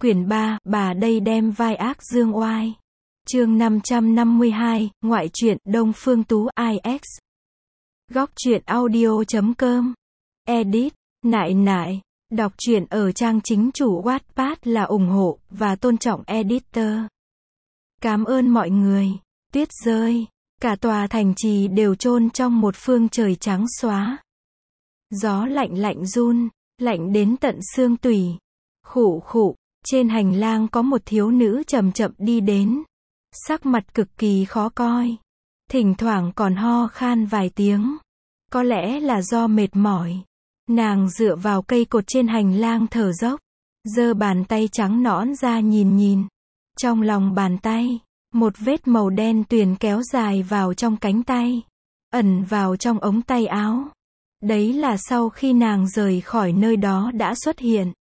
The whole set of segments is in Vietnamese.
Quyển 3, bà đây đem vai ác dương oai. Chương 552, ngoại truyện, Đông Phương Tú IX. Góc truyện audio.com. Edit, nại nại. Đọc truyện ở trang chính chủ Wattpad là ủng hộ và tôn trọng editor. Cảm ơn mọi người. Tuyết rơi, cả tòa thành trì đều chôn trong một phương trời trắng xóa. Gió lạnh lạnh run, lạnh đến tận xương tủy. Khụ khụ, trên hành lang có một thiếu nữ chậm chậm đi đến. Sắc mặt cực kỳ khó coi. Thỉnh thoảng còn ho khan vài tiếng. Có lẽ là do mệt mỏi. Nàng dựa vào cây cột trên hành lang thở dốc. Giơ bàn tay trắng nõn ra nhìn nhìn. Trong lòng bàn tay, một vết màu đen tuyền kéo dài vào trong cánh tay. Ẩn vào trong ống tay áo. Đấy là sau khi nàng rời khỏi nơi đó đã xuất hiện.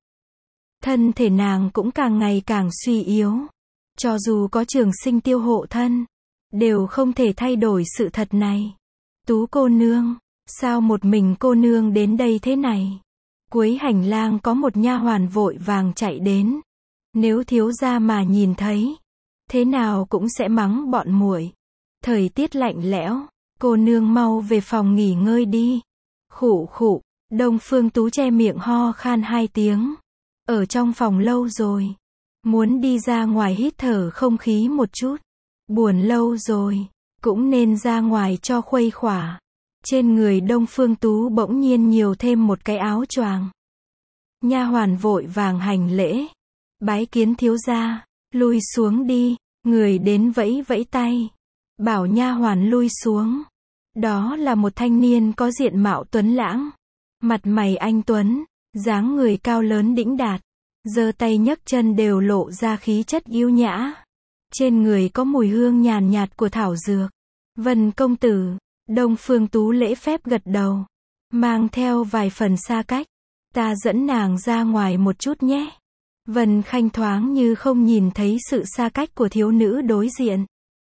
Thân thể nàng cũng càng ngày càng suy yếu. Cho dù có trường sinh tiêu hộ thân, đều không thể thay đổi sự thật này. Tú cô nương, sao một mình cô nương đến đây thế này? Cuối hành lang có một nha hoàn vội vàng chạy đến. Nếu thiếu gia mà nhìn thấy, thế nào cũng sẽ mắng bọn muội. Thời tiết lạnh lẽo, cô nương mau về phòng nghỉ ngơi đi. Khụ khụ, Đông Phương Tú che miệng ho khan 2 tiếng. Ở trong phòng lâu rồi, muốn đi ra ngoài hít thở không khí một chút. Buồn lâu rồi, cũng nên ra ngoài cho khuây khỏa. Trên người Đông Phương Tú bỗng nhiên nhiều thêm một cái áo choàng. Nha hoàn vội vàng hành lễ. Bái kiến thiếu gia, lui xuống đi. Người đến vẫy vẫy tay, bảo nha hoàn lui xuống. Đó là một thanh niên có diện mạo tuấn lãng, mặt mày anh tuấn, dáng người cao lớn đĩnh đạt, giơ tay nhấc chân đều lộ ra khí chất yêu nhã. Trên người có mùi hương nhàn nhạt của thảo dược. Vân công tử. Đông Phương Tú lễ phép gật đầu, mang theo vài phần xa cách. Ta dẫn nàng ra ngoài một chút nhé. Vân Khanh thoáng như không nhìn thấy sự xa cách của thiếu nữ đối diện.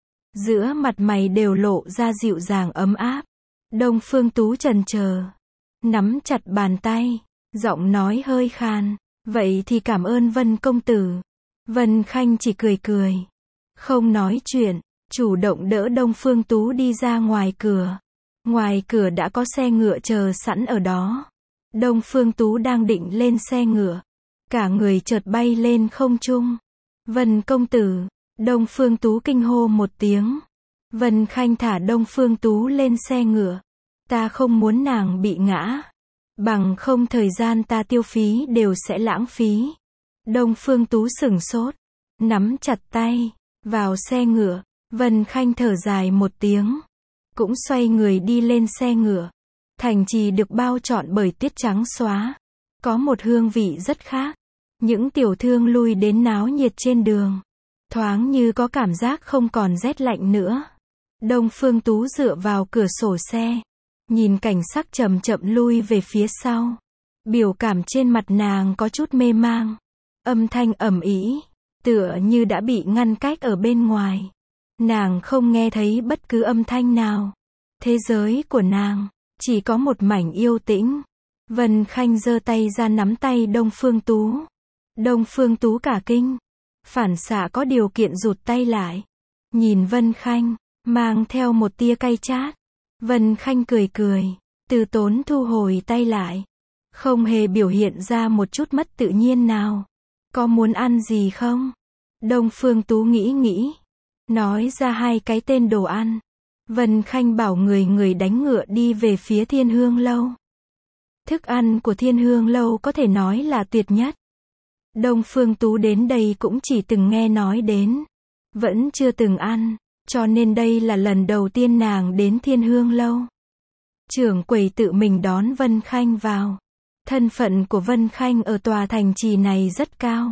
Giữa mặt mày đều lộ ra dịu dàng ấm áp. Đông Phương Tú chần chờ, nắm chặt bàn tay, giọng nói hơi khan. Vậy thì cảm ơn Vân công tử. Vân Khanh chỉ cười cười, không nói chuyện, chủ động đỡ Đông Phương Tú đi ra ngoài cửa. Ngoài cửa đã có xe ngựa chờ sẵn ở đó. Đông Phương Tú đang định lên xe ngựa, cả người chợt bay lên không trung. Vân công tử. Đông Phương Tú kinh hô một tiếng. Vân Khanh thả Đông Phương Tú lên xe ngựa. Ta không muốn nàng bị ngã. Bằng không thời gian ta tiêu phí đều sẽ lãng phí. Đông Phương Tú sửng sốt, nắm chặt tay, vào xe ngựa. Vân Khanh thở dài một tiếng, cũng xoay người đi lên xe ngựa. Thành trì được bao trọn bởi tuyết trắng xóa, có một hương vị rất khác. Những tiểu thương lui đến náo nhiệt trên đường, thoáng như có cảm giác không còn rét lạnh nữa. Đông Phương Tú dựa vào cửa sổ xe, nhìn cảnh sắc chậm chậm lui về phía sau. Biểu cảm trên mặt nàng có chút mê mang. Âm thanh ầm ĩ, tựa như đã bị ngăn cách ở bên ngoài. Nàng không nghe thấy bất cứ âm thanh nào. Thế giới của nàng chỉ có một mảnh yên tĩnh. Vân Khanh giơ tay ra nắm tay Đông Phương Tú. Đông Phương Tú cả kinh, phản xạ có điều kiện rụt tay lại. Nhìn Vân Khanh, mang theo một tia cay chát. Vân Khanh cười cười, từ tốn thu hồi tay lại, không hề biểu hiện ra một chút mất tự nhiên nào. Có muốn ăn gì không? Đông Phương Tú nghĩ nghĩ, nói ra 2 cái tên đồ ăn. Vân Khanh bảo người đánh ngựa đi về phía Thiên Hương Lâu. Thức ăn của Thiên Hương Lâu có thể nói là tuyệt nhất. Đông Phương Tú đến đây cũng chỉ từng nghe nói đến, vẫn chưa từng ăn, cho nên đây là lần đầu tiên nàng đến Thiên Hương Lâu. Trưởng quầy tự mình đón Vân Khanh vào. Thân phận của Vân Khanh ở tòa thành trì này rất cao.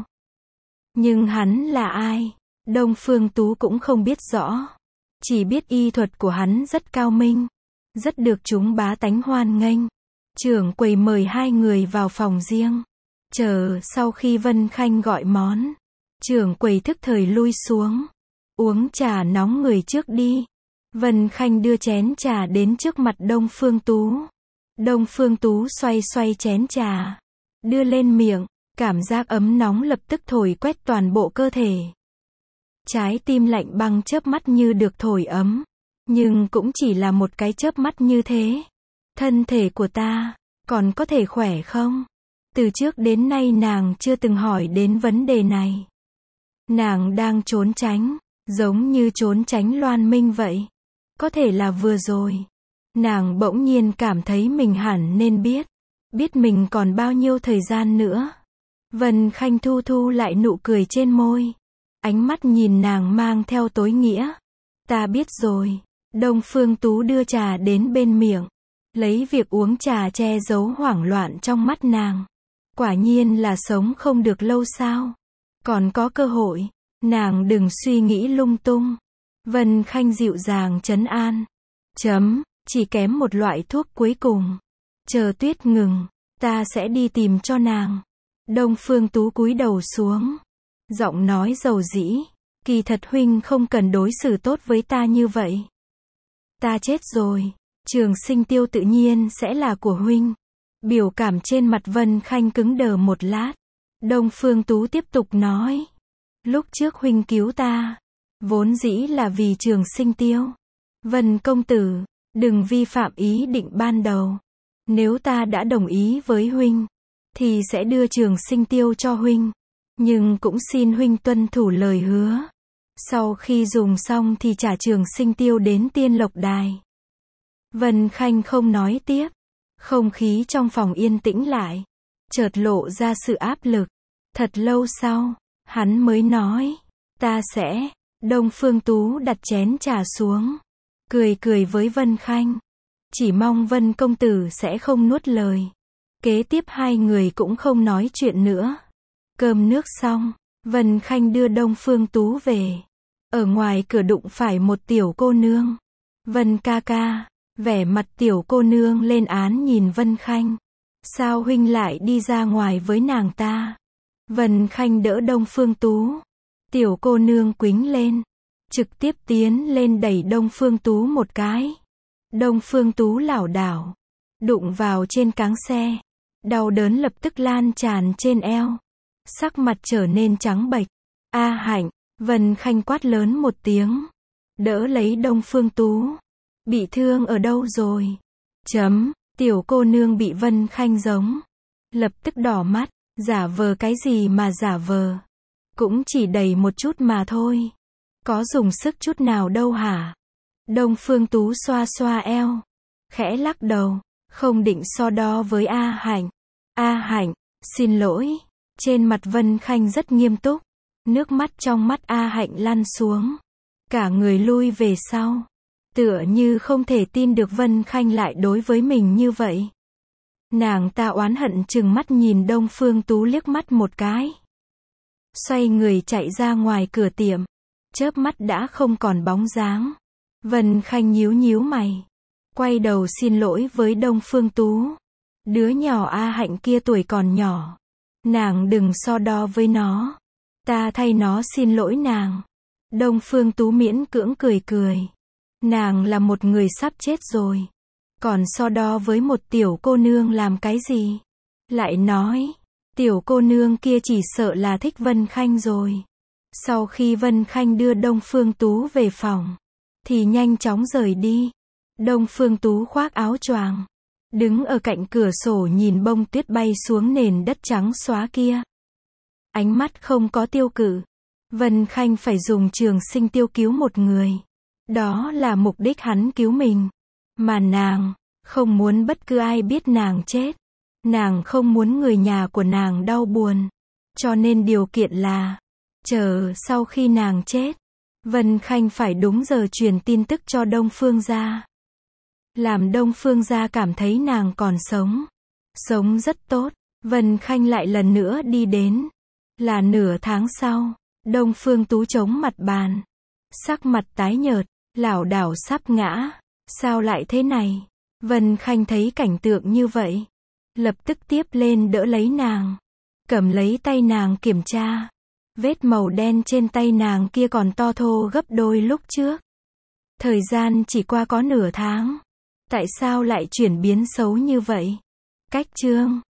Nhưng hắn là ai? Đông Phương Tú cũng không biết rõ. Chỉ biết y thuật của hắn rất cao minh, rất được chúng bá tánh hoan nghênh. Trưởng quầy mời 2 người vào phòng riêng. Chờ sau khi Vân Khanh gọi món, trưởng quầy thức thời lui xuống. Uống trà nóng người trước đi. Vân Khanh đưa chén trà đến trước mặt Đông Phương Tú. Đông Phương Tú xoay xoay chén trà, đưa lên miệng, Cảm giác ấm nóng lập tức thổi quét toàn bộ cơ thể. Trái tim lạnh băng chớp mắt như được thổi ấm. Nhưng cũng chỉ là một cái chớp mắt như thế. Thân thể của ta, còn có thể khỏe không? Từ trước đến nay nàng chưa từng hỏi đến vấn đề này. Nàng đang trốn tránh, giống như trốn tránh Loan Minh vậy. Có thể là vừa rồi, nàng bỗng nhiên cảm thấy mình hẳn nên biết mình còn bao nhiêu thời gian nữa. Vân Khanh thu lại nụ cười trên môi. Ánh mắt nhìn nàng mang theo tối nghĩa. Ta biết rồi. Đông Phương Tú đưa trà đến bên miệng. Lấy việc uống trà che giấu hoảng loạn trong mắt nàng. Quả nhiên là sống không được lâu sao. Còn có cơ hội. Nàng đừng suy nghĩ lung tung. Vân Khanh dịu dàng trấn an. Chỉ kém một loại thuốc cuối cùng. Chờ tuyết ngừng, ta sẽ đi tìm cho nàng. Đông Phương Tú cúi đầu xuống. Giọng nói dầu dĩ. Kỳ thật huynh không cần đối xử tốt với ta như vậy. Ta chết rồi. Trường Sinh Tiêu tự nhiên sẽ là của huynh. Biểu cảm trên mặt Vân Khanh cứng đờ một lát. Đông Phương Tú tiếp tục nói. Lúc trước huynh cứu ta. Vốn dĩ là vì Trường Sinh Tiêu. Vân công tử, đừng vi phạm ý định ban đầu. Nếu ta đã đồng ý với huynh, thì sẽ đưa Trường Sinh Tiêu cho huynh. Nhưng cũng xin huynh tuân thủ lời hứa. Sau khi dùng xong thì trả Trường Sinh Tiêu đến Tiên Lộc Đài. Vân Khanh không nói tiếp. Không khí trong phòng yên tĩnh lại. Chợt lộ ra sự áp lực. Thật lâu sau, hắn mới nói. Ta sẽ. Đông Phương Tú đặt chén trà xuống. Cười với Vân Khanh. Chỉ mong Vân công tử sẽ không nuốt lời. Kế tiếp hai người cũng không nói chuyện nữa. Cơm nước xong, Vân Khanh đưa Đông Phương Tú về. Ở ngoài cửa đụng phải một tiểu cô nương. Vân ca ca. Vẻ mặt tiểu cô nương lên án nhìn Vân Khanh. Sao huynh lại đi ra ngoài với nàng ta? Vân Khanh đỡ Đông Phương Tú. Tiểu cô nương quĩnh lên. Trực tiếp tiến lên đẩy Đông Phương Tú một cái. Đông Phương Tú lảo đảo. Đụng vào trên cáng xe. Đau đớn lập tức lan tràn trên eo. Sắc mặt trở nên trắng bệch. A Hạnh. Vân Khanh quát lớn một tiếng. Đỡ lấy Đông Phương Tú. Bị thương ở đâu rồi? Tiểu cô nương bị Vân Khanh giống. Lập tức đỏ mắt. Giả vờ cái gì mà giả vờ? Cũng chỉ đầy một chút mà thôi. Có dùng sức chút nào đâu hả? Đông Phương Tú xoa xoa eo. Khẽ lắc đầu. Không định so đo với A Hạnh. A Hạnh, xin lỗi. Trên mặt Vân Khanh rất nghiêm túc. Nước mắt trong mắt A Hạnh lăn xuống. Cả người lui về sau. Tựa như không thể tin được Vân Khanh lại đối với mình như vậy. Nàng ta oán hận trừng mắt nhìn Đông Phương Tú liếc mắt một cái. Xoay người chạy ra ngoài cửa tiệm. Chớp mắt đã không còn bóng dáng. Vân Khanh nhíu mày. Quay đầu xin lỗi với Đông Phương Tú. Đứa nhỏ A Hạnh kia tuổi còn nhỏ. Nàng đừng so đo với nó. Ta thay nó xin lỗi nàng. Đông Phương Tú miễn cưỡng cười. Nàng là một người sắp chết rồi. Còn so đo với một tiểu cô nương làm cái gì? Lại nói, tiểu cô nương kia chỉ sợ là thích Vân Khanh rồi. Sau khi Vân Khanh đưa Đông Phương Tú về phòng, thì nhanh chóng rời đi. Đông Phương Tú khoác áo choàng, đứng ở cạnh cửa sổ nhìn bông tuyết bay xuống nền đất trắng xóa kia. Ánh mắt không có tiêu cự. Vân Khanh phải dùng Trường Sinh Tiêu cứu một người. Đó là mục đích hắn cứu mình. Mà nàng, không muốn bất cứ ai biết nàng chết. Nàng không muốn người nhà của nàng đau buồn. Cho nên điều kiện là, chờ sau khi nàng chết, Vân Khanh phải đúng giờ truyền tin tức cho Đông Phương gia. Làm Đông Phương gia cảm thấy nàng còn sống. Sống rất tốt. Vân Khanh lại lần nữa đi đến. Là nửa tháng sau. Đông Phương Tú chống mặt bàn. Sắc mặt tái nhợt, lảo đảo sắp ngã. Sao lại thế này? Vân Khanh thấy cảnh tượng như vậy. Lập tức tiếp lên đỡ lấy nàng. Cầm lấy tay nàng kiểm tra. Vết màu đen trên tay nàng kia còn to thô gấp đôi lúc trước. Thời gian chỉ qua có nửa tháng. Tại sao lại chuyển biến xấu như vậy? Cách chương